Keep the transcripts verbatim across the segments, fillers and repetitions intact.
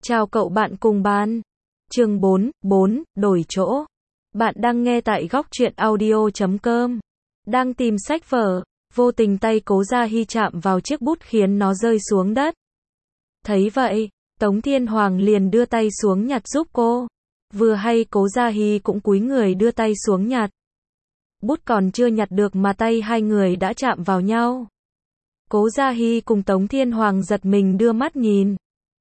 Chào cậu bạn cùng bàn. Chương bốn, bốn, đổi chỗ. Bạn đang nghe tại góc truyện audio chấm com. Đang tìm sách vở, vô tình tay Cố Gia Hy chạm vào chiếc bút khiến nó rơi xuống đất. Thấy vậy, Tống Thiên Hoàng liền đưa tay xuống nhặt giúp cô. Vừa hay Cố Gia Hy cũng cúi người đưa tay xuống nhặt. Bút còn chưa nhặt được mà tay hai người đã chạm vào nhau. Cố Gia Hy cùng Tống Thiên Hoàng giật mình đưa mắt nhìn.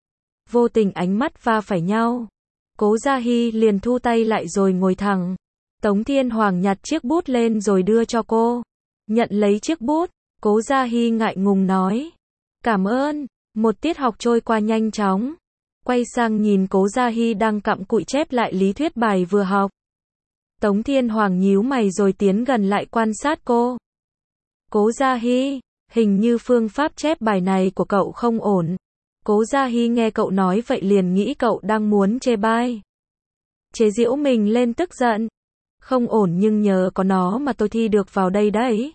Vô tình ánh mắt va phải nhau. Cố Gia Hy liền thu tay lại rồi ngồi thẳng. Tống Thiên Hoàng nhặt chiếc bút lên rồi đưa cho cô. Nhận lấy chiếc bút, Cố Gia Hy ngại ngùng nói. Cảm ơn. Một tiết học trôi qua nhanh chóng. Quay sang nhìn Cố Gia Hy đang cặm cụi chép lại lý thuyết bài vừa học. Tống Thiên Hoàng nhíu mày rồi tiến gần lại quan sát cô. Cố Gia Hy, hình như phương pháp chép bài này của cậu không ổn. Cố Gia Hy nghe cậu nói vậy liền nghĩ cậu đang muốn chê bai. Chế giễu mình lên tức giận. Không ổn nhưng nhờ có nó mà tôi thi được vào đây đấy.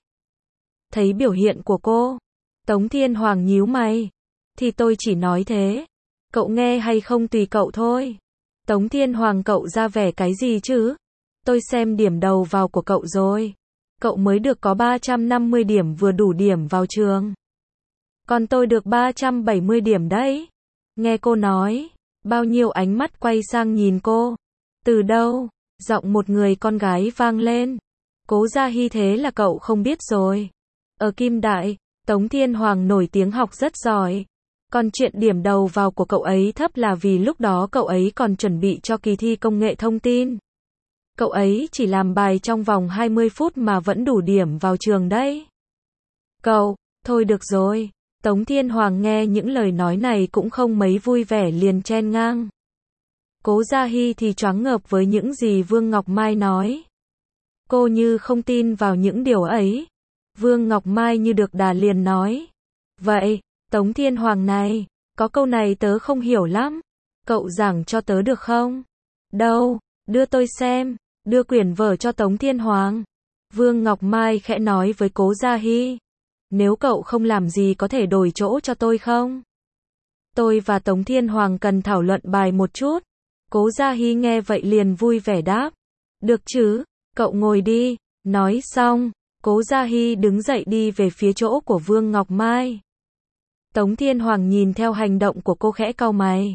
Thấy biểu hiện của cô, Tống Thiên Hoàng nhíu mày. Thì tôi chỉ nói thế. Cậu nghe hay không tùy cậu thôi. Tống Thiên Hoàng cậu ra vẻ cái gì chứ? Tôi xem điểm đầu vào của cậu rồi. Cậu mới được có ba trăm năm mươi điểm vừa đủ điểm vào trường. Còn tôi được ba trăm bảy mươi điểm đấy. Nghe cô nói, bao nhiêu ánh mắt quay sang nhìn cô. Từ đâu? Giọng một người con gái vang lên. Cố Gia Hy thế là cậu không biết rồi. Ở Kim Đại, Tống Thiên Hoàng nổi tiếng học rất giỏi. Còn chuyện điểm đầu vào của cậu ấy thấp là vì lúc đó cậu ấy còn chuẩn bị cho kỳ thi công nghệ thông tin. Cậu ấy chỉ làm bài trong vòng hai mươi phút mà vẫn đủ điểm vào trường đấy. Cậu, thôi được rồi. Tống Thiên Hoàng nghe những lời nói này cũng không mấy vui vẻ liền chen ngang. Cố Gia Hy thì choáng ngợp với những gì Vương Ngọc Mai nói. Cô như không tin vào những điều ấy. Vương Ngọc Mai như được đà liền nói. Vậy, Tống Thiên Hoàng này, có câu này tớ không hiểu lắm. Cậu giảng cho tớ được không? Đâu, đưa tôi xem. Đưa quyển vở cho Tống Thiên Hoàng. Vương Ngọc Mai khẽ nói với Cố Gia Hy. Nếu cậu không làm gì có thể đổi chỗ cho tôi không? Tôi và Tống Thiên Hoàng cần thảo luận bài một chút. Cố Gia Hy nghe vậy liền vui vẻ đáp. Được chứ, cậu ngồi đi. Nói xong, Cố Gia Hy đứng dậy đi về phía chỗ của Vương Ngọc Mai. Tống Thiên Hoàng nhìn theo hành động của cô khẽ cau mày.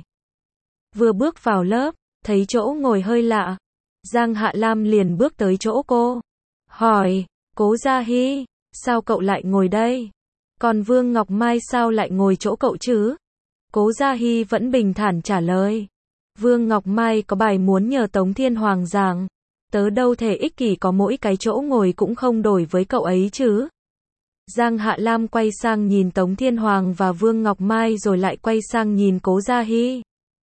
Vừa bước vào lớp, thấy chỗ ngồi hơi lạ. Giang Hạ Lam liền bước tới chỗ cô. Hỏi, Cố Gia Hy, sao cậu lại ngồi đây? Còn Vương Ngọc Mai sao lại ngồi chỗ cậu chứ? Cố Gia Hy vẫn bình thản trả lời. Vương Ngọc Mai có bài muốn nhờ Tống Thiên Hoàng giảng. Tớ đâu thể ích kỷ có mỗi cái chỗ ngồi cũng không đổi với cậu ấy chứ. Giang Hạ Lam quay sang nhìn Tống Thiên Hoàng và Vương Ngọc Mai rồi lại quay sang nhìn Cố Gia Hy.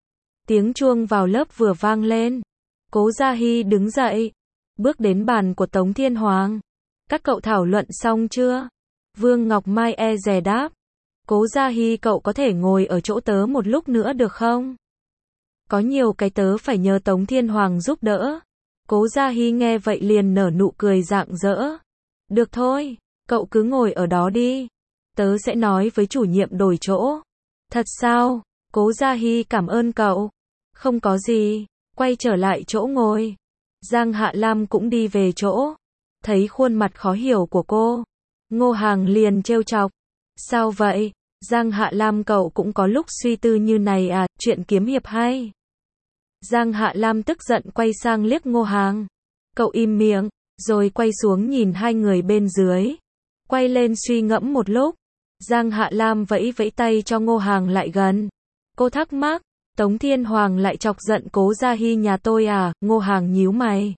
Tiếng chuông vào lớp vừa vang lên. Cố Gia Hy đứng dậy, bước đến bàn của Tống Thiên Hoàng. Các cậu thảo luận xong chưa? Vương Ngọc Mai e dè đáp. Cố Gia Hy cậu có thể ngồi ở chỗ tớ một lúc nữa được không? Có nhiều cái tớ phải nhờ Tống Thiên Hoàng giúp đỡ. Cố Gia Hy nghe vậy liền nở nụ cười rạng rỡ. Được thôi, cậu cứ ngồi ở đó đi. Tớ sẽ nói với chủ nhiệm đổi chỗ. Thật sao? Cố Gia Hy cảm ơn cậu. Không có gì. Quay trở lại chỗ ngồi. Giang Hạ Lam cũng đi về chỗ. Thấy khuôn mặt khó hiểu của cô, Ngô Hàng liền trêu chọc. Sao vậy? Giang Hạ Lam cậu cũng có lúc suy tư như này à, chuyện kiếm hiệp hay. Giang Hạ Lam tức giận quay sang liếc Ngô Hàng. Cậu im miệng, rồi quay xuống nhìn hai người bên dưới. Quay lên suy ngẫm một lúc. Giang Hạ Lam vẫy vẫy tay cho Ngô Hàng lại gần. Cô thắc mắc. Tống Thiên Hoàng lại chọc giận Cố Gia Hy nhà tôi à? Ngô Hàng nhíu mày.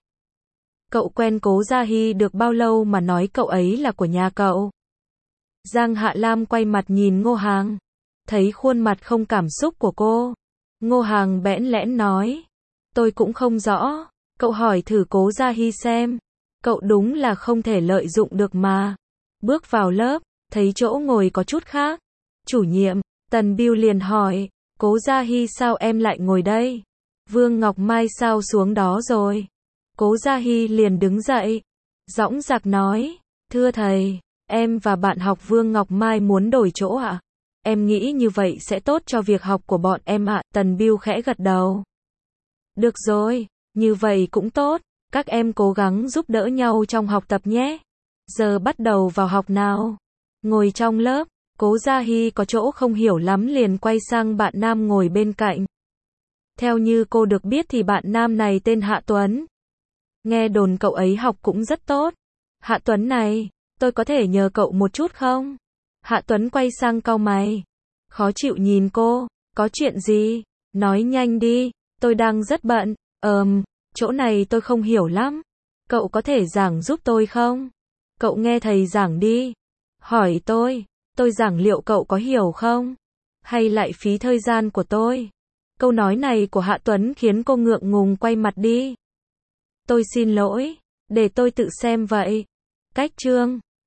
Cậu quen Cố Gia Hy được bao lâu mà nói cậu ấy là của nhà cậu? Giang Hạ Lam quay mặt nhìn Ngô Hàng. Thấy khuôn mặt không cảm xúc của cô. Ngô Hàng bẽn lẽn nói. Tôi cũng không rõ. Cậu hỏi thử Cố Gia Hy xem. Cậu đúng là không thể lợi dụng được mà. Bước vào lớp, thấy chỗ ngồi có chút khác. Chủ nhiệm, Tần Biêu liền hỏi. Cố Gia Hy sao em lại ngồi đây? Vương Ngọc Mai sao xuống đó rồi? Cố Gia Hy liền đứng dậy. Dõng dạc nói. Thưa thầy, em và bạn học Vương Ngọc Mai muốn đổi chỗ ạ. Em nghĩ như vậy sẽ tốt cho việc học của bọn em ạ. Tần Biêu khẽ gật đầu. Được rồi, như vậy cũng tốt. Các em cố gắng giúp đỡ nhau trong học tập nhé. Giờ bắt đầu vào học nào. Ngồi trong lớp, Cố Gia Hy có chỗ không hiểu lắm liền quay sang bạn nam ngồi bên cạnh. Theo như cô được biết thì bạn nam này tên Hạ Tuấn. Nghe đồn cậu ấy học cũng rất tốt. Hạ Tuấn này, tôi có thể nhờ cậu một chút không? Hạ Tuấn quay sang cau mày. Khó chịu nhìn cô, có chuyện gì? Nói nhanh đi, tôi đang rất bận. Ờm, chỗ này tôi không hiểu lắm. Cậu có thể giảng giúp tôi không? Cậu nghe thầy giảng đi. Hỏi tôi, tôi giảng liệu cậu có hiểu không? Hay lại phí thời gian của tôi? Câu nói này của Hạ Tuấn khiến cô ngượng ngùng quay mặt đi. Tôi xin lỗi, để tôi tự xem vậy. Cách chương